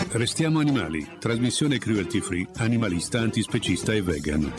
Restiamo animali, trasmissione cruelty free, animalista, antispecista e vegan.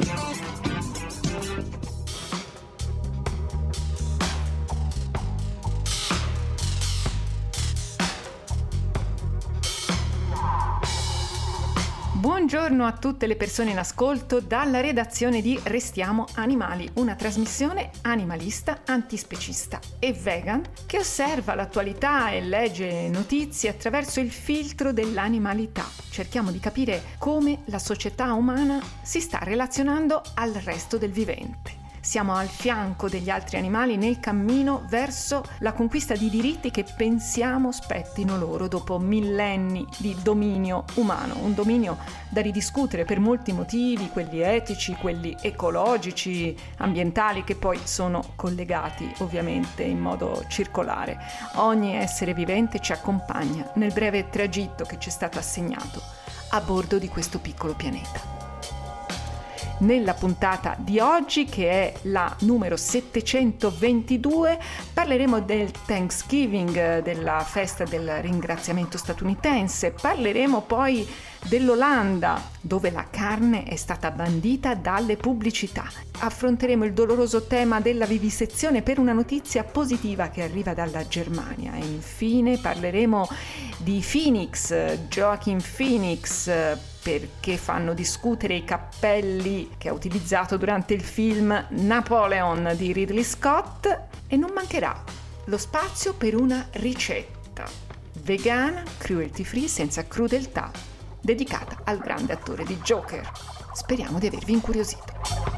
Buongiorno a tutte le persone in ascolto dalla redazione di Restiamo Animali, una trasmissione animalista, antispecista e vegan che osserva l'attualità e legge notizie attraverso il filtro dell'animalità. Cerchiamo di capire come la società umana si sta relazionando al resto del vivente. Siamo al fianco degli altri animali nel cammino verso la conquista di diritti che pensiamo spettino loro dopo millenni di dominio umano, un dominio da ridiscutere per molti motivi, quelli etici, quelli ecologici, ambientali, che poi sono collegati ovviamente in modo circolare. Ogni essere vivente ci accompagna nel breve tragitto che ci è stato assegnato a bordo di questo piccolo pianeta. Nella puntata di oggi, che è la numero 722, parleremo del Thanksgiving, della festa del ringraziamento statunitense. Parleremo poi dell'Olanda, dove la carne è stata bandita dalle pubblicità. Affronteremo il doloroso tema della vivisezione per una notizia positiva che arriva dalla Germania. E infine parleremo di Phoenix, Joaquin Phoenix, perché fanno discutere i cappelli che ha utilizzato durante il film Napoleon di Ridley Scott, e non mancherà lo spazio per una ricetta vegana, cruelty free, senza crudeltà, dedicata al grande attore di Joker. Speriamo di avervi incuriosito.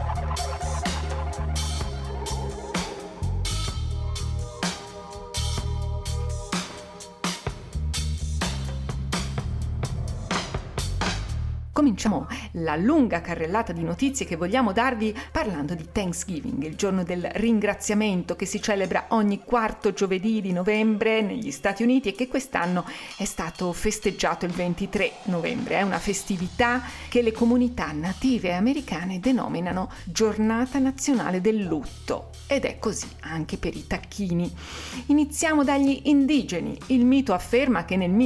Cominciamo la lunga carrellata di notizie che vogliamo darvi parlando di Thanksgiving, il giorno del ringraziamento che si celebra ogni quarto giovedì di novembre negli Stati Uniti e che quest'anno è stato festeggiato il 23 novembre. È una festività che le comunità native americane denominano Giornata Nazionale del Lutto, ed è così anche per i tacchini. Iniziamo dagli indigeni. Il mito afferma che nel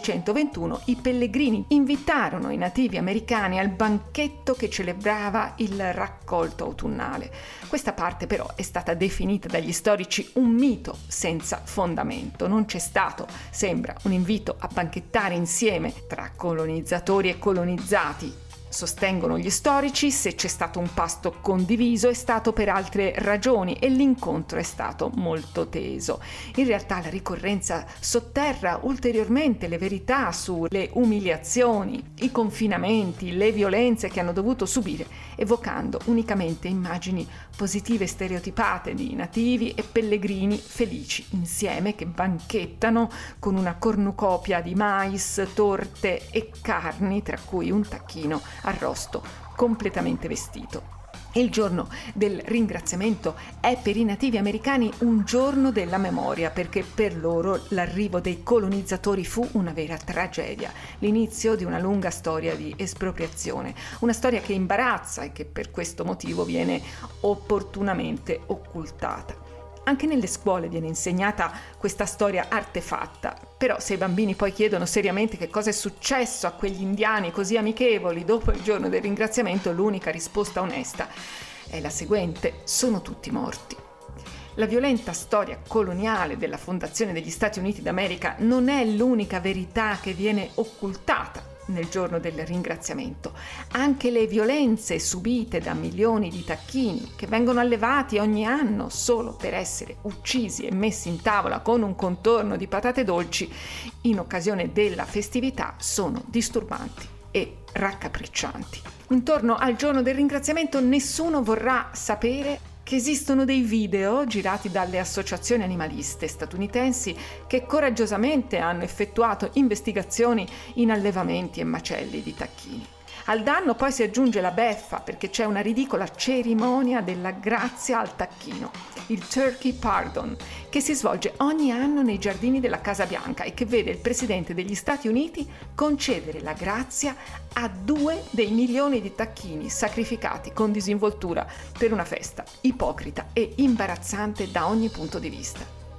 1621 i pellegrini invitarono i nativi americani al banchetto che celebrava il raccolto autunnale. Questa parte però è stata definita dagli storici un mito senza fondamento. Non c'è stato, sembra, un invito a banchettare insieme tra colonizzatori e colonizzati. Sostengono gli storici, se c'è stato un pasto condiviso è stato per altre ragioni e l'incontro è stato molto teso. In realtà la ricorrenza sotterra ulteriormente le verità sulle umiliazioni, i confinamenti, le violenze che hanno dovuto subire, evocando unicamente immagini positive stereotipate di nativi e pellegrini felici insieme che banchettano con una cornucopia di mais, torte e carni, tra cui un tacchino arrosto completamente vestito. Il giorno del ringraziamento è per i nativi americani un giorno della memoria, perché per loro l'arrivo dei colonizzatori fu una vera tragedia, l'inizio di una lunga storia di espropriazione, una storia che imbarazza e che per questo motivo viene opportunamente occultata. Anche nelle scuole viene insegnata questa storia artefatta, però se i bambini poi chiedono seriamente che cosa è successo a quegli indiani così amichevoli dopo il giorno del ringraziamento, l'unica risposta onesta è la seguente: sono tutti morti. La violenta storia coloniale della fondazione degli Stati Uniti d'America non è l'unica verità che viene occultata nel giorno del ringraziamento. Anche le violenze subite da milioni di tacchini che vengono allevati ogni anno solo per essere uccisi e messi in tavola con un contorno di patate dolci in occasione della festività sono disturbanti e raccapriccianti. Intorno al giorno del ringraziamento nessuno vorrà sapere che esistono dei video girati dalle associazioni animaliste statunitensi che coraggiosamente hanno effettuato investigazioni in allevamenti e macelli di tacchini. Al danno poi si aggiunge la beffa, perché c'è una ridicola cerimonia della grazia al tacchino, il Turkey Pardon, che si svolge ogni anno nei giardini della Casa Bianca e che vede il presidente degli Stati Uniti concedere la grazia a 2 dei milioni di tacchini sacrificati con disinvoltura per una festa ipocrita e imbarazzante da ogni punto di vista.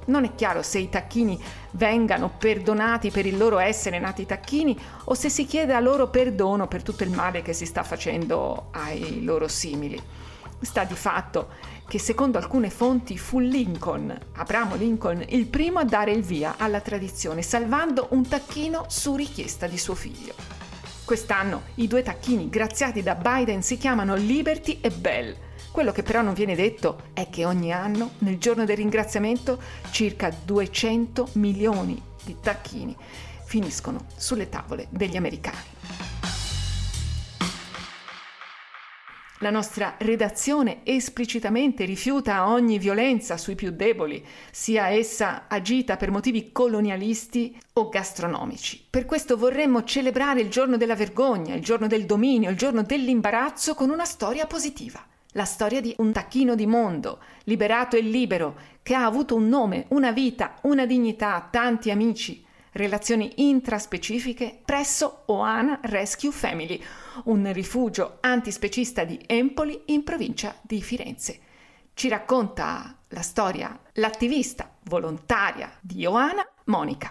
Non è chiaro se i tacchini vengano perdonati per il loro essere nati tacchini o se si chiede a loro perdono per tutto il male che si sta facendo ai loro simili. Sta di fatto che secondo alcune fonti fu Lincoln, Abramo Lincoln, il primo a dare il via alla tradizione, salvando un tacchino su richiesta di suo figlio. Quest'anno i 2 tacchini graziati da Biden si chiamano Liberty e Bell. Quello che però non viene detto è che ogni anno, nel giorno del ringraziamento, circa 200 milioni di tacchini finiscono sulle tavole degli americani. La nostra redazione esplicitamente rifiuta ogni violenza sui più deboli, sia essa agita per motivi colonialisti o gastronomici. Per questo vorremmo celebrare il giorno della vergogna, il giorno del dominio, il giorno dell'imbarazzo con una storia positiva. La storia di un tacchino di mondo, liberato e libero, che ha avuto un nome, una vita, una dignità, tanti amici, relazioni intraspecifiche presso Oana Rescue Family, un rifugio antispecista di Empoli in provincia di Firenze. Ci racconta la storia l'attivista volontaria di Oana, Monica.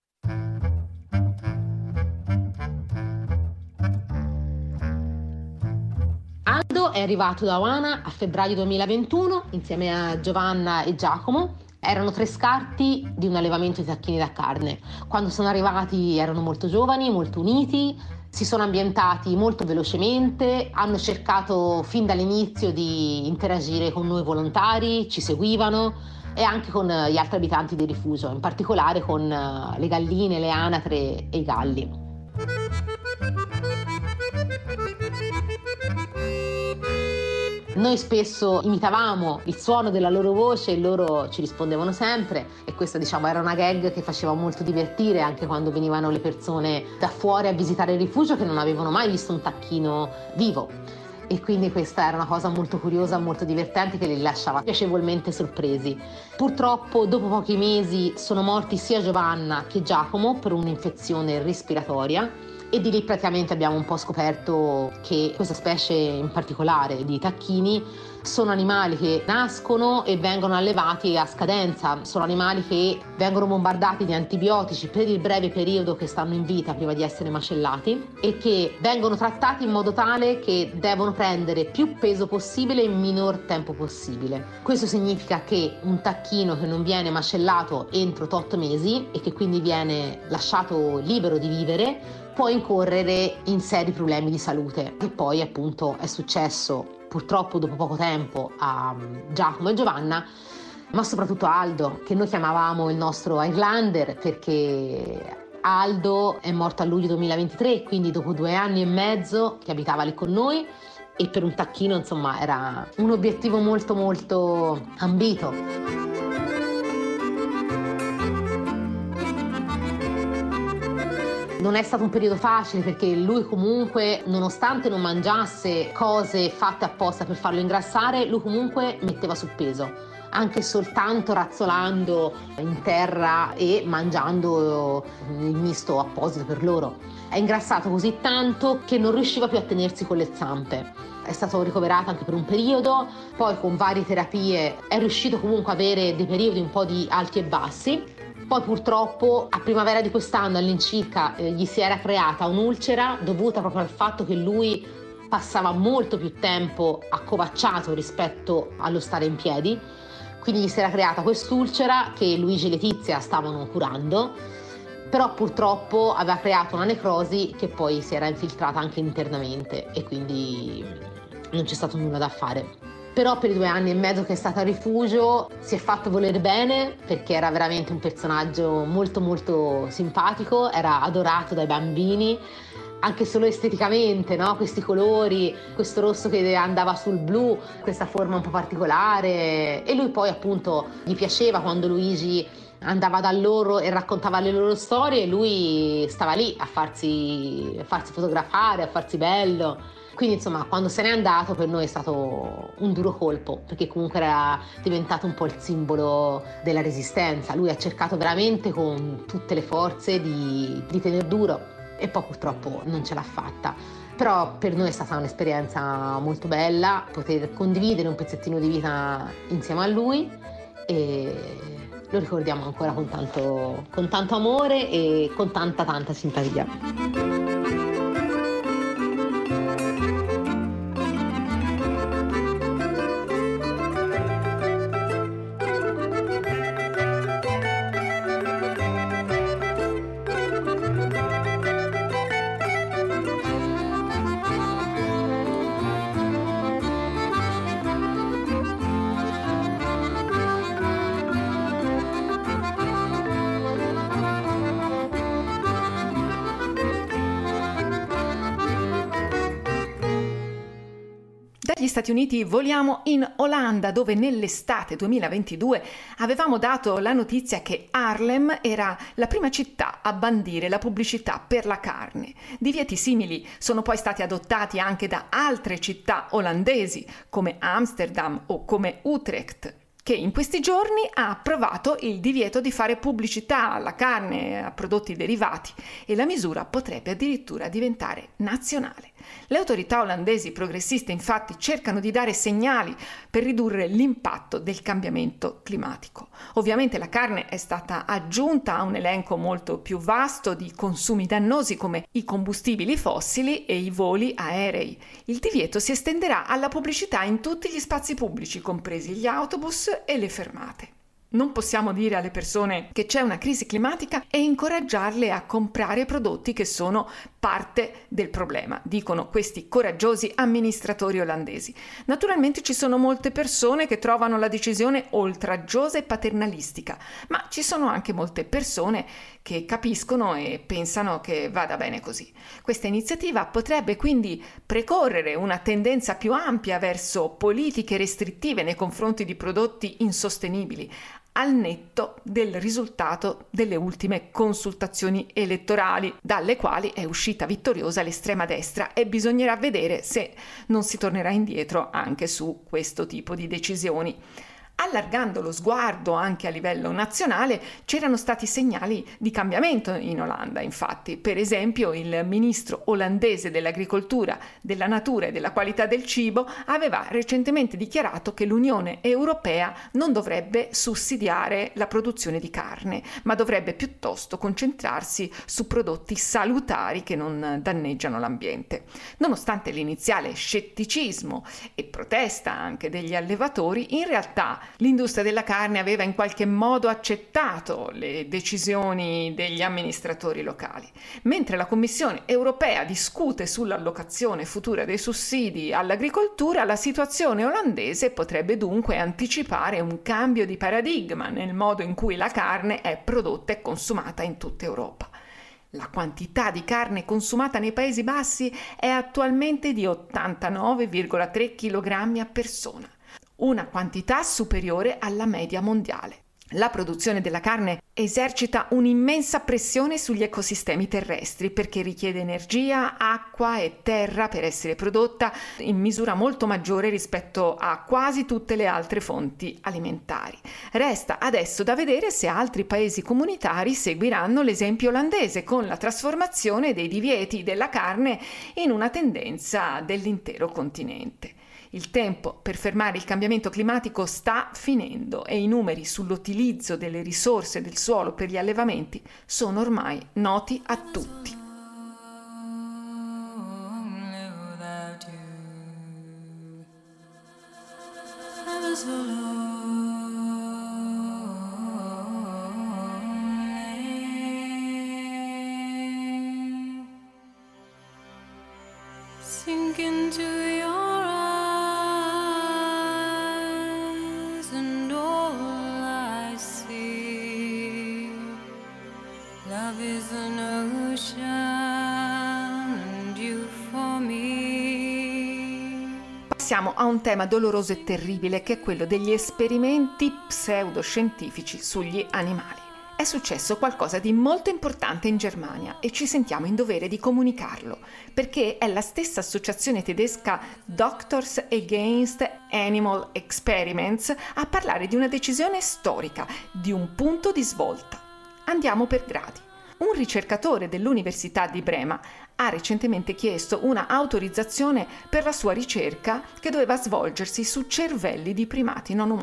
Aldo è arrivato da Oana a febbraio 2021 insieme a Giovanna e Giacomo. Erano 3 scarti di un allevamento di tacchini da carne. Quando sono arrivati erano molto giovani, molto uniti, si sono ambientati molto velocemente, hanno cercato fin dall'inizio di interagire con noi volontari, ci seguivano e anche con gli altri abitanti del rifugio, in particolare con le galline, le anatre e i galli. Noi spesso imitavamo il suono della loro voce e loro ci rispondevano sempre, e questa era una gag che faceva molto divertire anche quando venivano le persone da fuori a visitare il rifugio che non avevano mai visto un tacchino vivo, e quindi questa era una cosa molto curiosa, molto divertente, che li lasciava piacevolmente sorpresi. Purtroppo dopo pochi mesi sono morti sia Giovanna che Giacomo per un'infezione respiratoria, e di lì praticamente abbiamo un po' scoperto che questa specie in particolare di tacchini sono animali che nascono e vengono allevati a scadenza, sono animali che vengono bombardati di antibiotici per il breve periodo che stanno in vita prima di essere macellati, e che vengono trattati in modo tale che devono prendere più peso possibile in minor tempo possibile. Questo significa che un tacchino che non viene macellato entro 8 mesi e che quindi viene lasciato libero di vivere può incorrere in seri problemi di salute, che poi appunto è successo purtroppo dopo poco tempo a Giacomo e Giovanna, ma soprattutto a Aldo, che noi chiamavamo il nostro Highlander, perché Aldo è morto a luglio 2023, quindi dopo 2 anni e mezzo che abitava lì con noi, e per un tacchino era un obiettivo molto molto ambito. Non è stato un periodo facile, perché lui comunque, nonostante non mangiasse cose fatte apposta per farlo ingrassare, lui comunque metteva sul peso, anche soltanto razzolando in terra e mangiando il misto apposito per loro. È ingrassato così tanto che non riusciva più a tenersi con le zampe. È stato ricoverato anche per un periodo, poi con varie terapie è riuscito comunque a avere dei periodi un po' di alti e bassi. Poi purtroppo a primavera di quest'anno all'incirca gli si era creata un'ulcera dovuta proprio al fatto che lui passava molto più tempo accovacciato rispetto allo stare in piedi, quindi gli si era creata quest'ulcera che Luigi e Letizia stavano curando, però purtroppo aveva creato una necrosi che poi si era infiltrata anche internamente, e quindi non c'è stato nulla da fare. Però per i 2 anni e mezzo che è stato a rifugio si è fatto volere bene, perché era veramente un personaggio molto molto simpatico, era adorato dai bambini, anche solo esteticamente, no? Questi colori, questo rosso che andava sul blu, questa forma un po' particolare, e lui poi appunto gli piaceva quando Luigi andava da loro e raccontava le loro storie, e lui stava lì a farsi fotografare, a farsi bello. Quindi quando se n'è andato per noi è stato un duro colpo, perché comunque era diventato un po' il simbolo della resistenza. Lui ha cercato veramente con tutte le forze di tener duro, e poi purtroppo non ce l'ha fatta. Però per noi è stata un'esperienza molto bella poter condividere un pezzettino di vita insieme a lui, e lo ricordiamo ancora con tanto amore e con tanta simpatia. Dagli Stati Uniti voliamo in Olanda, dove nell'estate 2022 avevamo dato la notizia che Haarlem era la prima città a bandire la pubblicità per la carne. Divieti simili sono poi stati adottati anche da altre città olandesi, come Amsterdam o come Utrecht, che in questi giorni ha approvato il divieto di fare pubblicità alla carne e a prodotti derivati, e la misura potrebbe addirittura diventare nazionale. Le autorità olandesi progressiste infatti cercano di dare segnali per ridurre l'impatto del cambiamento climatico. Ovviamente la carne è stata aggiunta a un elenco molto più vasto di consumi dannosi come i combustibili fossili e i voli aerei. Il divieto si estenderà alla pubblicità in tutti gli spazi pubblici, compresi gli autobus e le fermate. Non possiamo dire alle persone che c'è una crisi climatica e incoraggiarle a comprare prodotti che sono parte del problema, dicono questi coraggiosi amministratori olandesi. Naturalmente ci sono molte persone che trovano la decisione oltraggiosa e paternalistica, ma ci sono anche molte persone che capiscono e pensano che vada bene così. Questa iniziativa potrebbe quindi precorrere una tendenza più ampia verso politiche restrittive nei confronti di prodotti insostenibili, al netto del risultato delle ultime consultazioni elettorali, dalle quali è uscita vittoriosa l'estrema destra, e bisognerà vedere se non si tornerà indietro anche su questo tipo di decisioni. Allargando lo sguardo anche a livello nazionale, c'erano stati segnali di cambiamento in Olanda, infatti. Per esempio, il ministro olandese dell'agricoltura, della natura e della qualità del cibo aveva recentemente dichiarato che l'Unione Europea non dovrebbe sussidiare la produzione di carne, ma dovrebbe piuttosto concentrarsi su prodotti salutari che non danneggiano l'ambiente. Nonostante l'iniziale scetticismo e protesta anche degli allevatori, in realtà l'industria della carne aveva in qualche modo accettato le decisioni degli amministratori locali. Mentre la Commissione europea discute sull'allocazione futura dei sussidi all'agricoltura, la situazione olandese potrebbe dunque anticipare un cambio di paradigma nel modo in cui la carne è prodotta e consumata in tutta Europa. La quantità di carne consumata nei Paesi Bassi è attualmente di 89,3 kg a persona, una quantità superiore alla media mondiale. La produzione della carne esercita un'immensa pressione sugli ecosistemi terrestri perché richiede energia, acqua e terra per essere prodotta in misura molto maggiore rispetto a quasi tutte le altre fonti alimentari. Resta adesso da vedere se altri paesi comunitari seguiranno l'esempio olandese con la trasformazione dei divieti della carne in una tendenza dell'intero continente. Il tempo per fermare il cambiamento climatico sta finendo e i numeri sull'utilizzo delle risorse del suolo per gli allevamenti sono ormai noti a tutti. Sink into your is an ocean and you for me. Passiamo a un tema doloroso e terribile che è quello degli esperimenti pseudoscientifici sugli animali. È successo qualcosa di molto importante in Germania e ci sentiamo in dovere di comunicarlo, perché è la stessa associazione tedesca Doctors Against Animal Experiments a parlare di una decisione storica, di un punto di svolta. Andiamo per gradi. Un ricercatore dell'Università di Brema ha recentemente chiesto una autorizzazione per la sua ricerca che doveva svolgersi su cervelli di primati non umani.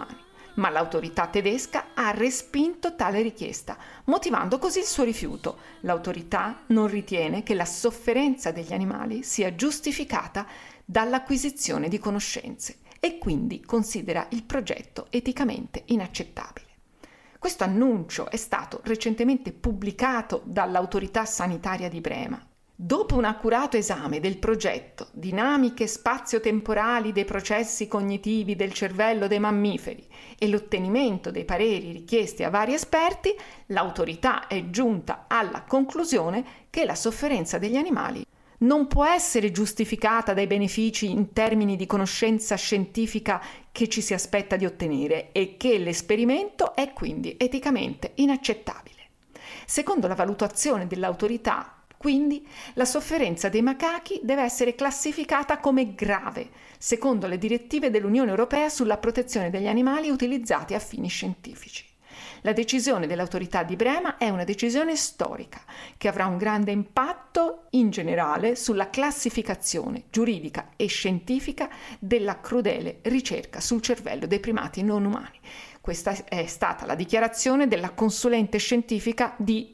ma l'autorità tedesca ha respinto tale richiesta, motivando così il suo rifiuto. L'autorità non ritiene che la sofferenza degli animali sia giustificata dall'acquisizione di conoscenze e quindi considera il progetto eticamente inaccettabile. Questo annuncio è stato recentemente pubblicato dall'autorità sanitaria di Brema. Dopo un accurato esame del progetto Dinamiche spazio-temporali dei processi cognitivi del cervello dei mammiferi e l'ottenimento dei pareri richiesti a vari esperti, l'autorità è giunta alla conclusione che la sofferenza degli animali non può essere giustificata dai benefici in termini di conoscenza scientifica che ci si aspetta di ottenere e che l'esperimento è quindi eticamente inaccettabile. Secondo la valutazione dell'autorità, quindi, la sofferenza dei macachi deve essere classificata come grave, secondo le direttive dell'Unione Europea sulla protezione degli animali utilizzati a fini scientifici. La decisione dell'autorità di Brema è una decisione storica che avrà un grande impatto in generale sulla classificazione giuridica e scientifica della crudele ricerca sul cervello dei primati non umani. Questa è stata la dichiarazione della consulente scientifica di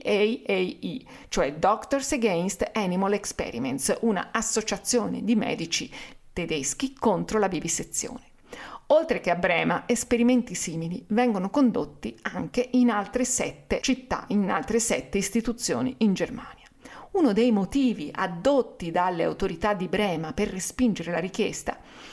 DAAE, cioè Doctors Against Animal Experiments, una associazione di medici tedeschi contro la vivisezione. Oltre che a Brema, esperimenti simili vengono condotti anche in altre 7 città, in altre 7 istituzioni in Germania. Uno dei motivi addotti dalle autorità di Brema per respingere la richiesta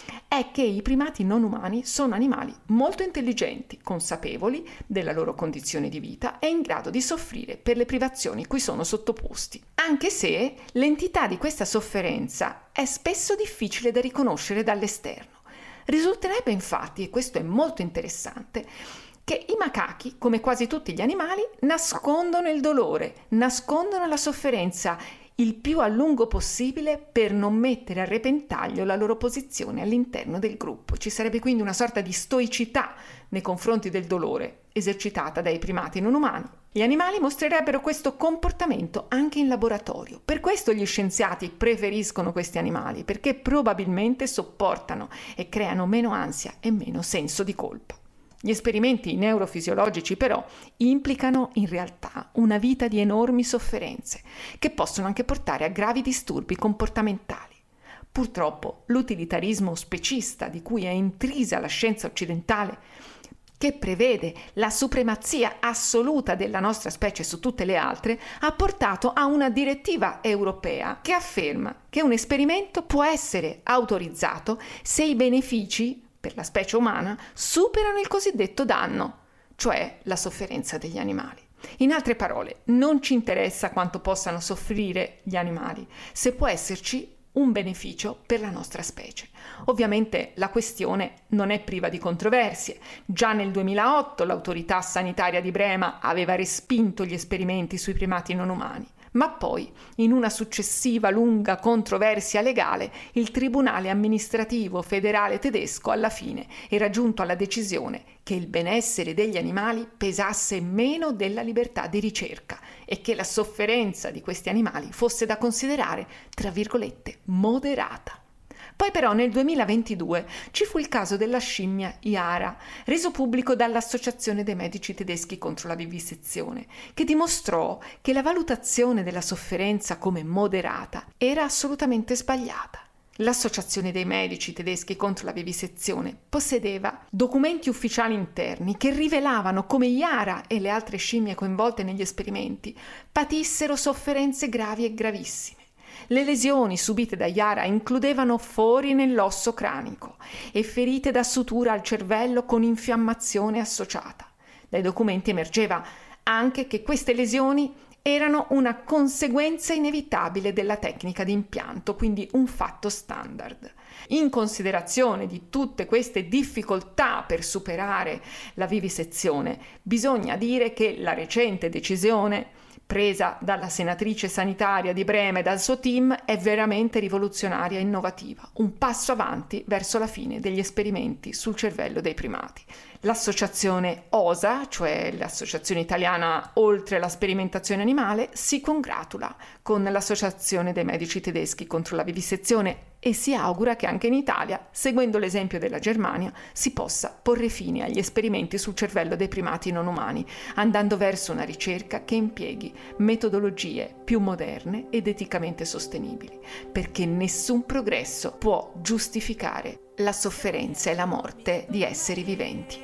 è che i primati non umani sono animali molto intelligenti, consapevoli della loro condizione di vita e in grado di soffrire per le privazioni cui sono sottoposti, anche se l'entità di questa sofferenza è spesso difficile da riconoscere dall'esterno. Risulterebbe infatti, e questo è molto interessante, che i macachi, come quasi tutti gli animali, nascondono il dolore, nascondono la sofferenza il più a lungo possibile per non mettere a repentaglio la loro posizione all'interno del gruppo. Ci sarebbe quindi una sorta di stoicità nei confronti del dolore esercitata dai primati non umani. Gli animali mostrerebbero questo comportamento anche in laboratorio. Per questo gli scienziati preferiscono questi animali, perché probabilmente sopportano e creano meno ansia e meno senso di colpa. Gli esperimenti neurofisiologici però implicano in realtà una vita di enormi sofferenze che possono anche portare a gravi disturbi comportamentali. Purtroppo l'utilitarismo specista di cui è intrisa la scienza occidentale, che prevede la supremazia assoluta della nostra specie su tutte le altre, ha portato a una direttiva europea che afferma che un esperimento può essere autorizzato se i benefici per la specie umana superano il cosiddetto danno, cioè la sofferenza degli animali. In altre parole, non ci interessa quanto possano soffrire gli animali, se può esserci un beneficio per la nostra specie. Ovviamente la questione non è priva di controversie. Già nel 2008 l'autorità sanitaria di Brema aveva respinto gli esperimenti sui primati non umani. Ma poi, in una successiva lunga controversia legale, il Tribunale amministrativo federale tedesco alla fine era giunto alla decisione che il benessere degli animali pesasse meno della libertà di ricerca e che la sofferenza di questi animali fosse da considerare, tra virgolette, moderata. Poi però nel 2022 ci fu il caso della scimmia Yara, reso pubblico dall'Associazione dei medici tedeschi contro la vivisezione, che dimostrò che la valutazione della sofferenza come moderata era assolutamente sbagliata. L'Associazione dei medici tedeschi contro la vivisezione possedeva documenti ufficiali interni che rivelavano come Yara e le altre scimmie coinvolte negli esperimenti patissero sofferenze gravi e gravissime. Le lesioni subite da Yara includevano fori nell'osso cranico e ferite da sutura al cervello con infiammazione associata. Dai documenti emergeva anche che queste lesioni erano una conseguenza inevitabile della tecnica di impianto, quindi un fatto standard. In considerazione di tutte queste difficoltà per superare la vivisezione, bisogna dire che la recente decisione presa dalla senatrice sanitaria di Brema e dal suo team è veramente rivoluzionaria e innovativa, un passo avanti verso la fine degli esperimenti sul cervello dei primati. L'associazione OSA, cioè l'Associazione Italiana Oltre la Sperimentazione Animale, si congratula con l'Associazione dei Medici Tedeschi contro la Vivisezione e si augura che anche in Italia, seguendo l'esempio della Germania, si possa porre fine agli esperimenti sul cervello dei primati non umani, andando verso una ricerca che impieghi metodologie più moderne ed eticamente sostenibili, perché nessun progresso può giustificare la sofferenza e la morte di esseri viventi.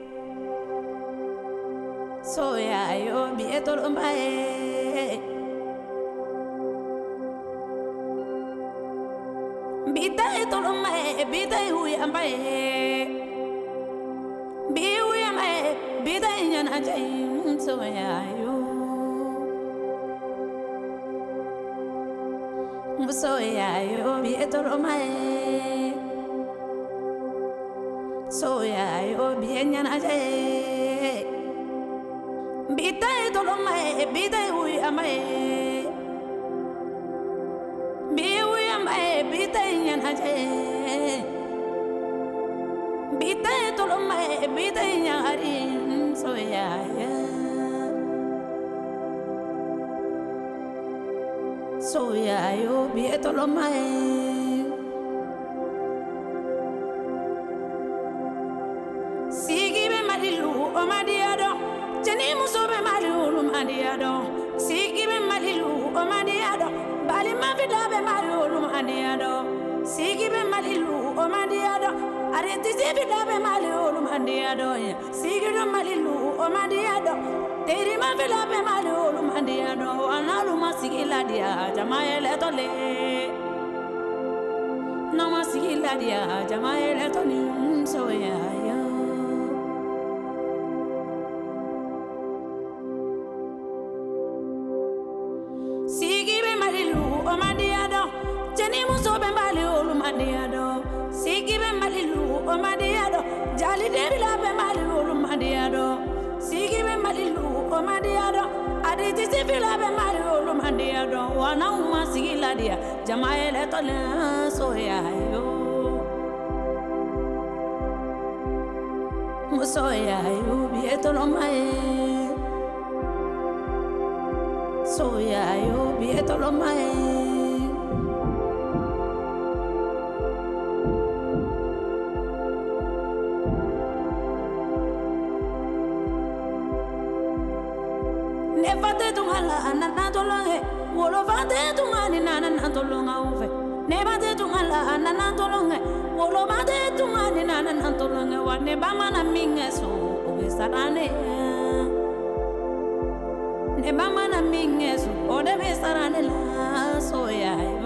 Bita tolomai, bita uyamai, biuyamai, bita inyana jai soyayo, soyayo bita tolomai, soyayo bita inyana jai, bita tolomai, bita uyamai. Bita haje bita tolomai bita nyari soyaya soyayo bita tolomai sigi be malilu o madiado jeni muso be malilu madiado sigi be malilu o madiado bali ma vida be malilu madiado sigi be malilu o madiado areti vida be malilu madiado sigi do malilu o madiado teri ma vida be malilu madiado analu masigi ladia jamaele tole no masigi ladia jamaele tole soya sigi be malilu o madiado jeni muso be malilu madiado sigi be malilu o madiado jali devila be malilu madiado sigi be malilu o madiado aditi sivila be malilu madiado wana uma sigi ladia jamaele tole soya yo musoya yo bietolo mai soya yo bietolo mai Nevate tungala anana tolonge wolo vate tungani nana tolonga uve nevate tungala anana tolonge wolo vate tungani nana tolonge wane bamana mingeso uve sarane ne bamana mingeso ode be sarane la soya yo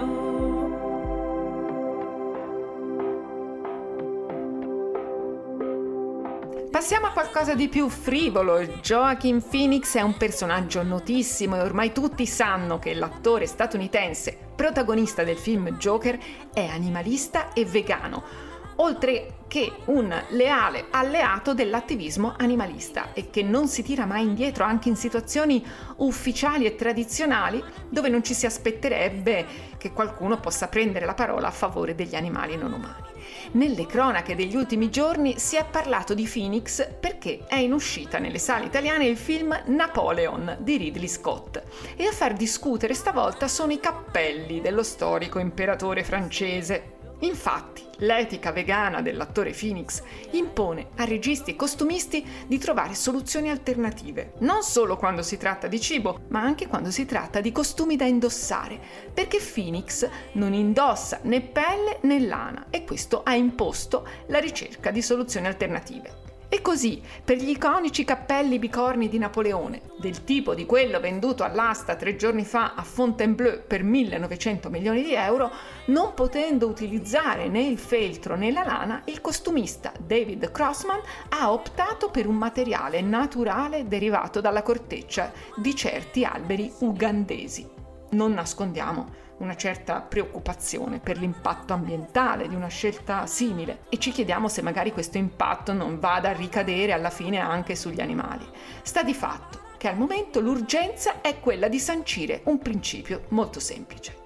Passiamo a qualcosa di più frivolo. Joaquin Phoenix è un personaggio notissimo e ormai tutti sanno che l'attore statunitense protagonista del film Joker è animalista e vegano, oltre che un leale alleato dell'attivismo animalista e che non si tira mai indietro anche in situazioni ufficiali e tradizionali dove non ci si aspetterebbe che qualcuno possa prendere la parola a favore degli animali non umani. Nelle cronache degli ultimi giorni si è parlato di Phoenix perché è in uscita nelle sale italiane il film Napoleon di Ridley Scott e a far discutere stavolta sono i cappelli dello storico imperatore francese. Infatti, l'etica vegana dell'attore Phoenix impone a registi e costumisti di trovare soluzioni alternative, non solo quando si tratta di cibo, ma anche quando si tratta di costumi da indossare, perché Phoenix non indossa né pelle né lana e questo ha imposto la ricerca di soluzioni alternative. E così, per gli iconici cappelli bicorni di Napoleone, del tipo di quello venduto all'asta 3 giorni fa a Fontainebleau per 1.900 milioni di euro, non potendo utilizzare né il feltro né la lana, il costumista David Crossman ha optato per un materiale naturale derivato dalla corteccia di certi alberi ugandesi. Non nascondiamo una certa preoccupazione per l'impatto ambientale di una scelta simile e ci chiediamo se magari questo impatto non vada a ricadere alla fine anche sugli animali. Sta di fatto che al momento l'urgenza è quella di sancire un principio molto semplice.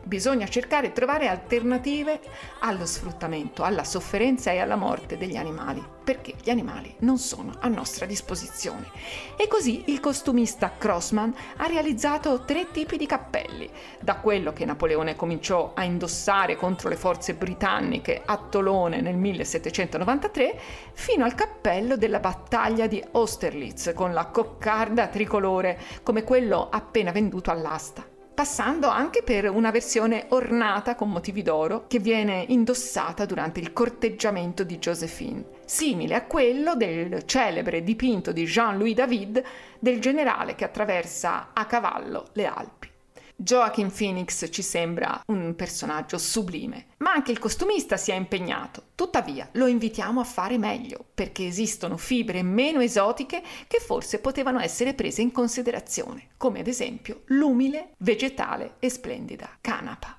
Bisogna cercare di trovare alternative allo sfruttamento, alla sofferenza e alla morte degli animali, perché gli animali non sono a nostra disposizione. E così il costumista Crossman ha realizzato 3 tipi di cappelli, da quello che Napoleone cominciò a indossare contro le forze britanniche a Tolone nel 1793, fino al cappello della battaglia di Austerlitz con la coccarda tricolore come quello appena venduto all'asta, passando anche per una versione ornata con motivi d'oro che viene indossata durante il corteggiamento di Joséphine, simile a quello del celebre dipinto di Jean-Louis David del generale che attraversa a cavallo le Alpi. Joaquin Phoenix ci sembra un personaggio sublime, ma anche il costumista si è impegnato. Tuttavia lo invitiamo a fare meglio, perché esistono fibre meno esotiche che forse potevano essere prese in considerazione, come ad esempio l'umile, vegetale e splendida canapa.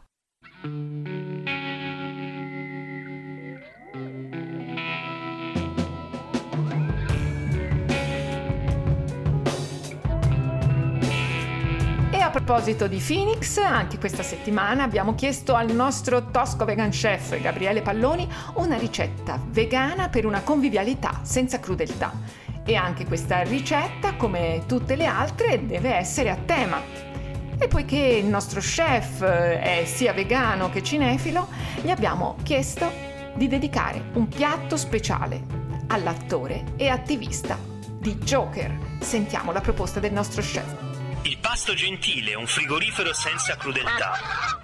A proposito di Phoenix, anche questa settimana abbiamo chiesto al nostro tosco vegan chef Gabriele Palloni una ricetta vegana per una convivialità senza crudeltà. E anche questa ricetta, come tutte le altre, deve essere a tema. E poiché il nostro chef è sia vegano che cinefilo, gli abbiamo chiesto di dedicare un piatto speciale all'attore e attivista di Joker. Sentiamo la proposta del nostro chef. Il pasto gentile, un frigorifero senza crudeltà.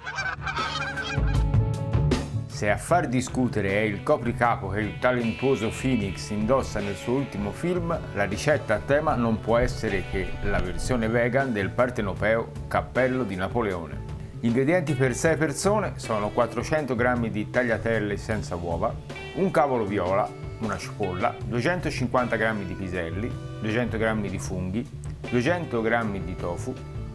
Se a far discutere è il copricapo che il talentuoso Phoenix indossa nel suo ultimo film, la ricetta a tema non può essere che la versione vegan del partenopeo cappello di Napoleone. Gli ingredienti per 6 persone sono 400 g di tagliatelle senza uova, un cavolo viola, una cipolla, 250 g di piselli, 200 g di funghi, 200 g di tofu,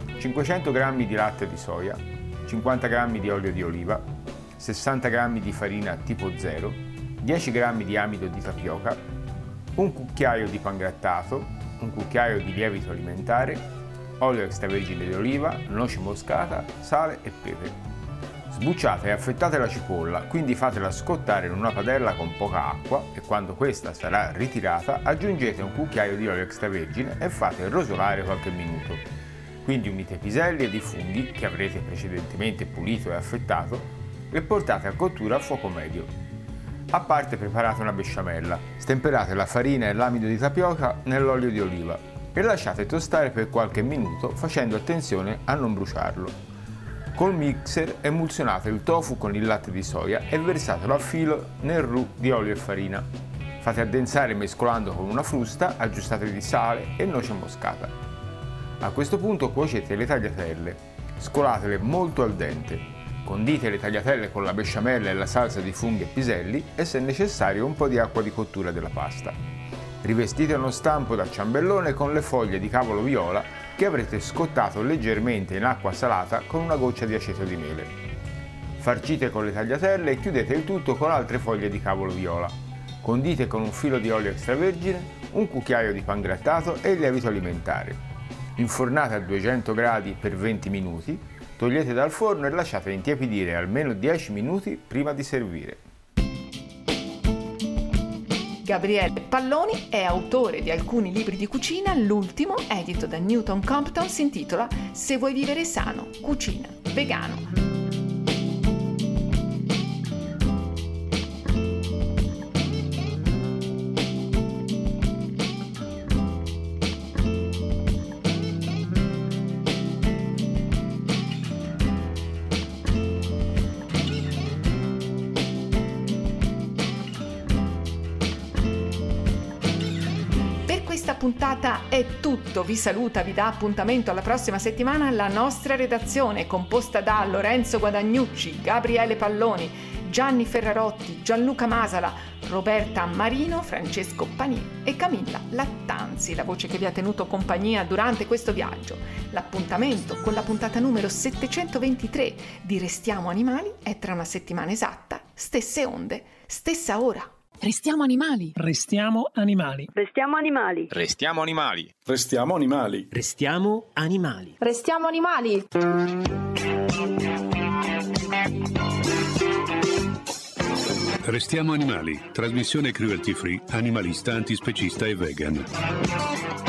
500 g di latte di soia, 50 g di olio di oliva, 60 g di farina tipo 0, 10 g di amido di tapioca, un cucchiaio di pangrattato, un cucchiaio di lievito alimentare, olio extravergine di oliva, noce moscata, sale e pepe. Sbucciate e affettate la cipolla, quindi fatela scottare in una padella con poca acqua e quando questa sarà ritirata aggiungete un cucchiaio di olio extravergine e fate rosolare qualche minuto. Quindi unite i piselli ed i funghi che avrete precedentemente pulito e affettato e portate a cottura a fuoco medio. A parte preparate una besciamella, stemperate la farina e l'amido di tapioca nell'olio di oliva e lasciate tostare per qualche minuto facendo attenzione a non bruciarlo. Col mixer emulsionate il tofu con il latte di soia e versatelo a filo nel roux di olio e farina. Fate addensare mescolando con una frusta, aggiustate di sale e noce moscata. A questo punto cuocete le tagliatelle, scolatele molto al dente. Condite le tagliatelle con la besciamella e la salsa di funghi e piselli e se necessario un po' di acqua di cottura della pasta. Rivestite uno stampo da ciambellone con le foglie di cavolo viola che avrete scottato leggermente in acqua salata con una goccia di aceto di mele. Farcite con le tagliatelle e chiudete il tutto con altre foglie di cavolo viola. Condite con un filo di olio extravergine, un cucchiaio di pangrattato e il lievito alimentare. Infornate a 200 gradi per 20 minuti, togliete dal forno e lasciate intiepidire almeno 10 minuti prima di servire. Gabriele Palloni è autore di alcuni libri di cucina, l'ultimo, edito da Newton Compton, si intitola Se vuoi vivere sano, cucina vegano. Puntata è tutto, vi saluta, vi dà appuntamento alla prossima settimana la nostra redazione composta da Lorenzo Guadagnucci, Gabriele Palloni, Gianni Ferrarotti, Gianluca Masala, Roberta Marino, Francesco Panini e Camilla Lattanzi, la voce che vi ha tenuto compagnia durante questo viaggio. L'appuntamento con la puntata numero 723 di Restiamo Animali è tra una settimana esatta, stesse onde, stessa ora. Restiamo animali. Restiamo animali. Restiamo animali. Restiamo animali. Restiamo animali. Restiamo animali. Restiamo animali. Restiamo animali, trasmissione cruelty free, animalista, antispecista e vegan.